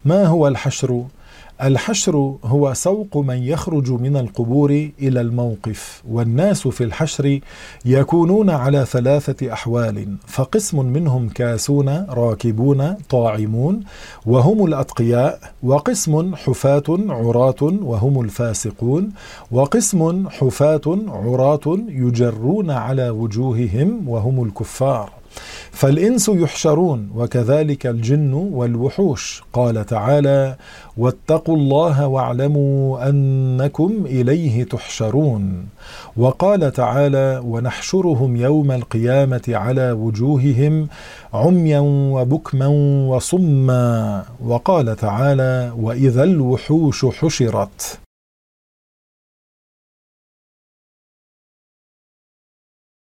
ما هو الحشر؟ الحشر هو سوق من يخرج من القبور إلى الموقف، والناس في الحشر يكونون على 3 أحوال، فقسم منهم كاسون راكبون طاعمون وهم الأتقياء، وقسم حفاة عراة وهم الفاسقون، وقسم حفاة عراة يجرون على وجوههم وهم الكفار. فالإنس يحشرون وكذلك الجن والوحوش. قال تعالى: واتقوا الله واعلموا أنكم إليه تحشرون. وقال تعالى: ونحشرهم يوم القيامة على وجوههم عميا وبكما وصما. وقال تعالى: وإذا الوحوش حشرت.